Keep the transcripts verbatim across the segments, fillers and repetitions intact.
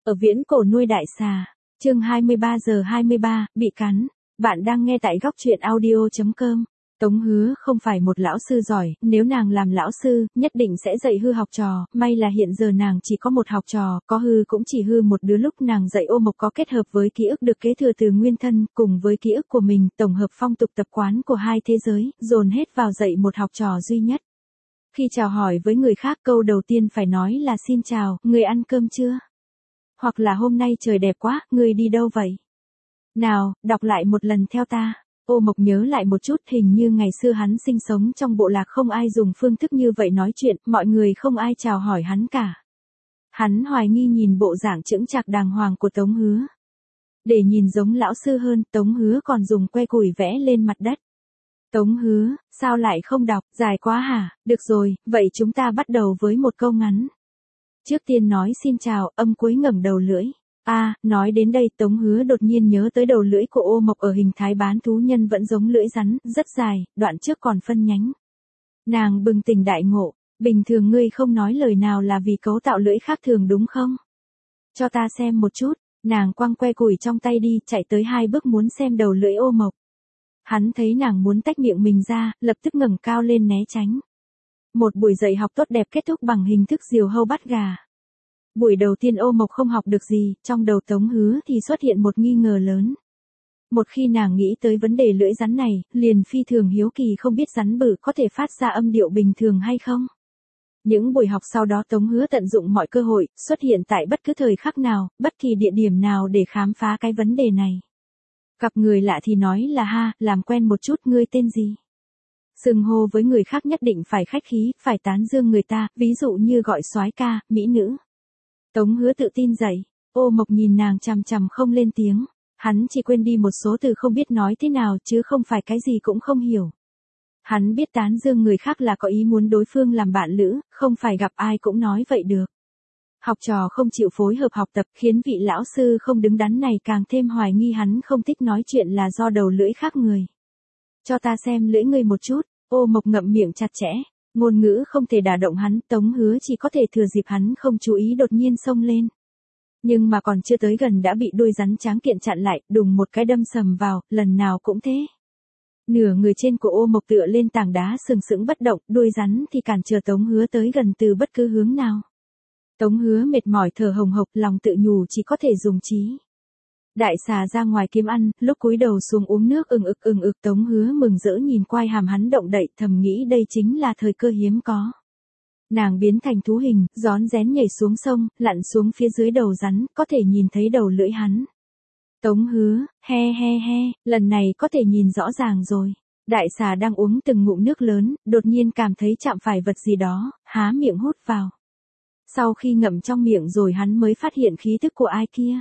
Ở viễn cổ nuôi đại xà. Chương hai mươi ba giờ hai mươi ba, bị cắn. Bạn đang nghe tại góc truyện audio chấm com. Tống Hứa không phải một lão sư giỏi, nếu nàng làm lão sư, nhất định sẽ dạy hư học trò, may là hiện giờ nàng chỉ có một học trò, có hư cũng chỉ hư một đứa. Lúc nàng dạy Ô Mộc có kết hợp với ký ức được kế thừa từ nguyên thân, cùng với ký ức của mình, tổng hợp phong tục tập quán của hai thế giới, dồn hết vào dạy một học trò duy nhất. Khi chào hỏi với người khác, câu đầu tiên phải nói là xin chào, người ăn cơm chưa? Hoặc là hôm nay trời đẹp quá, người đi đâu vậy? Nào, đọc lại một lần theo ta. Ô Mộc nhớ lại một chút, hình như ngày xưa hắn sinh sống trong bộ lạc không ai dùng phương thức như vậy nói chuyện, mọi người không ai chào hỏi hắn cả. Hắn hoài nghi nhìn bộ dạng chững chạc đàng hoàng của Tống Hứa. Để nhìn giống lão sư hơn, Tống Hứa còn dùng que củi vẽ lên mặt đất. Tống Hứa, sao lại không đọc, dài quá hả? Được rồi, vậy chúng ta bắt đầu với một câu ngắn. Trước tiên nói xin chào, âm cuối ngẩng đầu lưỡi. A, à, nói đến đây Tống Hứa đột nhiên nhớ tới đầu lưỡi của Ô Mộc ở hình thái bán thú nhân vẫn giống lưỡi rắn, rất dài, đoạn trước còn phân nhánh. Nàng bừng tỉnh đại ngộ, bình thường ngươi không nói lời nào là vì cấu tạo lưỡi khác thường đúng không? Cho ta xem một chút, nàng quăng que củi trong tay đi, chạy tới hai bước muốn xem đầu lưỡi Ô Mộc. Hắn thấy nàng muốn tách miệng mình ra, lập tức ngẩng cao lên né tránh. Một buổi dạy học tốt đẹp kết thúc bằng hình thức diều hâu bắt gà. Buổi đầu tiên Ô Mộc không học được gì, trong đầu Tống Hứa thì xuất hiện một nghi ngờ lớn. Một khi nàng nghĩ tới vấn đề lưỡi rắn này, liền phi thường hiếu kỳ không biết rắn bự có thể phát ra âm điệu bình thường hay không. Những buổi học sau đó Tống Hứa tận dụng mọi cơ hội, xuất hiện tại bất cứ thời khắc nào, bất kỳ địa điểm nào để khám phá cái vấn đề này. Gặp người lạ thì nói là ha, làm quen một chút, ngươi tên gì? Xưng hô với người khác nhất định phải khách khí, phải tán dương người ta, ví dụ như gọi soái ca, mỹ nữ. Tống Hứa tự tin dậy, Ô Mộc nhìn nàng chằm chằm không lên tiếng, hắn chỉ quên đi một số từ không biết nói thế nào chứ không phải cái gì cũng không hiểu. Hắn biết tán dương người khác là có ý muốn đối phương làm bạn lữ, không phải gặp ai cũng nói vậy được. Học trò không chịu phối hợp học tập khiến vị lão sư không đứng đắn này càng thêm hoài nghi hắn không thích nói chuyện là do đầu lưỡi khác người. Cho ta xem lưỡi ngươi một chút, Ô Mộc ngậm miệng chặt chẽ. Ngôn ngữ không thể đả động hắn, Tống Hứa chỉ có thể thừa dịp hắn không chú ý đột nhiên xông lên. Nhưng mà còn chưa tới gần đã bị đuôi rắn tráng kiện chặn lại, đùng một cái đâm sầm vào, lần nào cũng thế. Nửa người trên của Ô Mộc tựa lên tảng đá sừng sững bất động, đuôi rắn thì cản trở Tống Hứa tới gần từ bất cứ hướng nào. Tống Hứa mệt mỏi thở hồng hộc, lòng tự nhủ chỉ có thể dùng trí. Đại xà ra ngoài kiếm ăn, lúc cúi đầu xuống uống nước ừng ực ừng ực Tống Hứa mừng rỡ nhìn quai hàm hắn động đậy, thầm nghĩ đây chính là thời cơ hiếm có. Nàng biến thành thú hình, rón rén nhảy xuống sông, lặn xuống phía dưới đầu rắn, có thể nhìn thấy đầu lưỡi hắn. Tống Hứa, he he he, lần này có thể nhìn rõ ràng rồi. Đại xà đang uống từng ngụm nước lớn, đột nhiên cảm thấy chạm phải vật gì đó, há miệng hút vào. Sau khi ngậm trong miệng rồi hắn mới phát hiện khí tức của ai kia.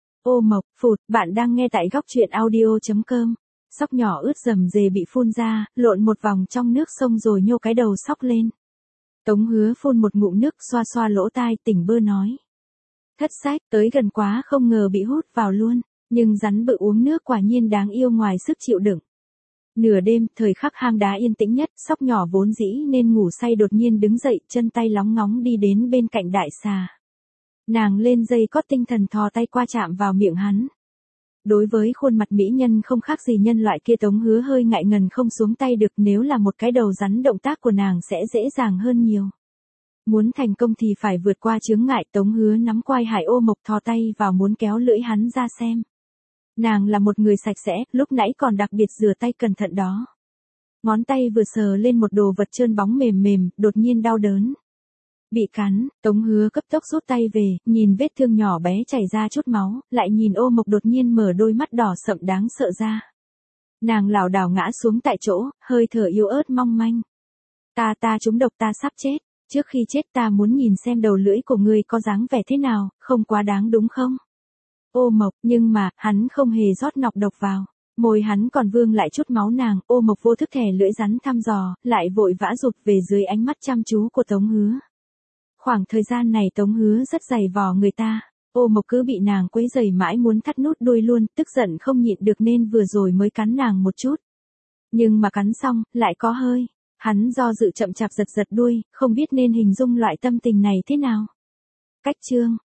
Ô Mộc, phụt, bạn đang nghe tại góc truyện audio chấm com. Sóc nhỏ ướt rầm rề bị phun ra, lộn một vòng trong nước sông rồi nhô cái đầu sóc lên. Tống Hứa phun một ngụm nước xoa xoa lỗ tai, tỉnh bơ nói. Thất sách, tới gần quá không ngờ bị hút vào luôn, nhưng rắn bự uống nước quả nhiên đáng yêu ngoài sức chịu đựng. Nửa đêm, thời khắc hang đá yên tĩnh nhất, sóc nhỏ vốn dĩ nên ngủ say đột nhiên đứng dậy, chân tay lóng ngóng đi đến bên cạnh đại xà. Nàng lên dây cót tinh thần thò tay qua chạm vào miệng hắn. Đối với khuôn mặt mỹ nhân không khác gì nhân loại kia Tống Hứa hơi ngại ngần không xuống tay được, nếu là một cái đầu rắn động tác của nàng sẽ dễ dàng hơn nhiều. Muốn thành công thì phải vượt qua chướng ngại, Tống Hứa nắm quai hải Ô Mộc thò tay vào muốn kéo lưỡi hắn ra xem. Nàng là một người sạch sẽ, lúc nãy còn đặc biệt rửa tay cẩn thận đó. Ngón tay vừa sờ lên một đồ vật trơn bóng mềm mềm, đột nhiên đau đớn. Bị cắn, Tống Hứa cấp tốc rút tay về, nhìn vết thương nhỏ bé chảy ra chút máu, lại nhìn Ô Mộc đột nhiên mở đôi mắt đỏ sậm đáng sợ ra. Nàng lảo đảo ngã xuống tại chỗ, hơi thở yếu ớt mong manh. Ta ta trúng độc, ta sắp chết, trước khi chết ta muốn nhìn xem đầu lưỡi của ngươi có dáng vẻ thế nào, không quá đáng đúng không? Ô Mộc, nhưng mà, hắn không hề rót nọc độc vào. Môi hắn còn vương lại chút máu nàng, Ô Mộc vô thức thè lưỡi rắn thăm dò, lại vội vã rụt về dưới ánh mắt chăm chú của Tống Hứa. Khoảng thời gian này Tống Hứa rất dày vò người ta, Ô Mộc cứ bị nàng quấy rầy mãi muốn thắt nút đuôi luôn, tức giận không nhịn được nên vừa rồi mới cắn nàng một chút. Nhưng mà cắn xong, lại có hơi, hắn do dự chậm chạp giật giật đuôi, không biết nên hình dung loại tâm tình này thế nào. Cách chương,